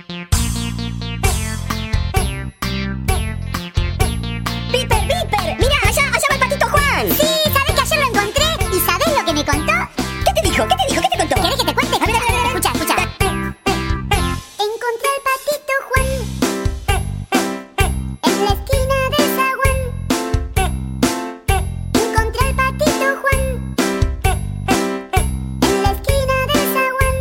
¡Viper, Viper! ¡Mira, allá va el patito Juan! Sí, ¿sabés que ayer lo encontré? ¿Y sabés lo que me contó? ¿Qué te dijo? ¿Qué te dijo? ¿Qué te contó? ¿Querés que te cuente? A ver. Escucha. Encontré al patito Juan en la esquina del zaguán. Encontré al patito Juan en la esquina del zaguán.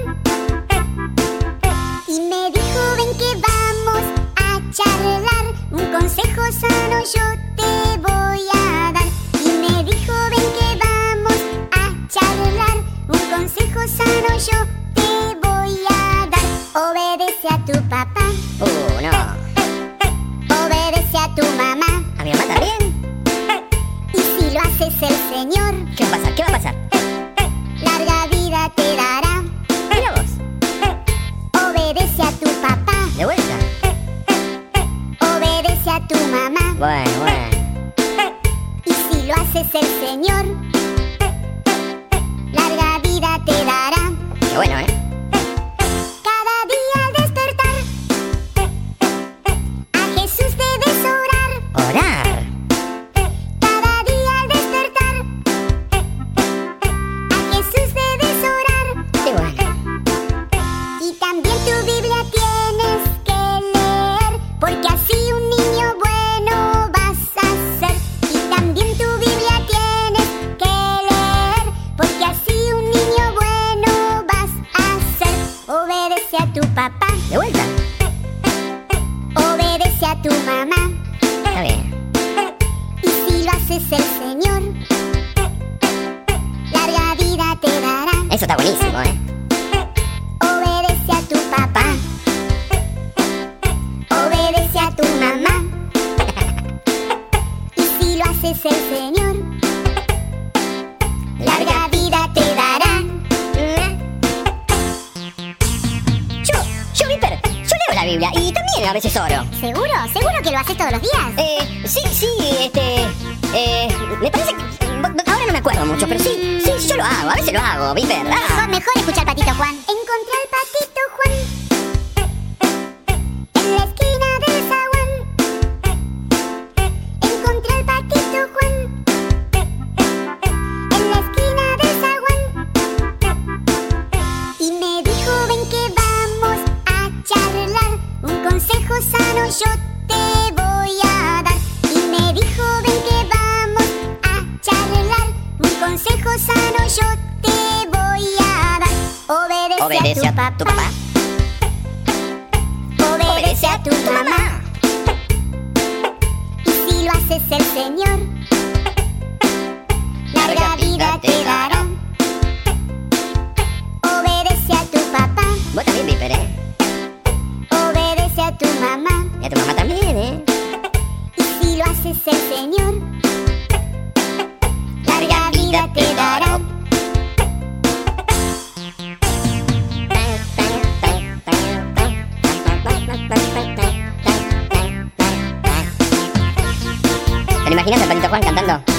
Y me dijo, ven que vamos a charlar. Un consejo sano yo te voy a dar. Y me dijo, ven que vamos a charlar. Un consejo sano yo te voy a dar. Obedece a tu papá, No. obedece a tu mamá. ¿A mi mamá también? Y si lo haces el Señor, ¿Qué va a pasar? ¿Qué va a pasar? larga vida te dará. Mira vos. Obedece a tu papá, De vuelta. obedece a tu mamá. Bueno. Y si lo haces el Señor, larga vida te dará. Qué bueno, ¿eh? Cada día al despertar, a Jesús debes orar. Orar. Cada día al despertar, a Jesús debes orar. Qué bueno. Y también tu Biblia tienes que leer, porque así un niño bueno vas a ser. Y también tu Biblia tienes que leer, porque así un niño bueno vas a ser. Obedece a tu papá, De vuelta. obedece a tu mamá. Está bien. Y si lo haces el Señor, larga vida te dará. Eso está buenísimo, ¿eh? Obedece a tu papá, obedece a tu mamá. Y si lo haces el Señor, larga vida te dará. Yo, Viper, yo leo la Biblia y también a veces oro. ¿Seguro? ¿Seguro que lo haces todos los días? Sí, me parece que... Ahora no me acuerdo mucho, pero sí, yo lo hago, a veces lo hago, Viper. Mejor escuchar Patito Juan. Encontré al patito Juan en la esquina del zaguán. Encontré al patito Juan en la esquina del zaguán. Y me dijo, ven que vamos a charlar. Un consejo sano yo te voy a dar. Y me dijo, ven que vamos a charlar. Un consejo sano yo te voy a dar. Obedece a tu papá, obedece a tu mamá. Y si lo haces el Señor, larga vida te dará. Obedece a tu papá, Vos también, Viper, ¿eh? obedece a tu mamá. Y a tu mamá también, ¿eh? Y si lo haces el Señor, larga vida te dará. ¿Te lo imaginas al patito Juan cantando?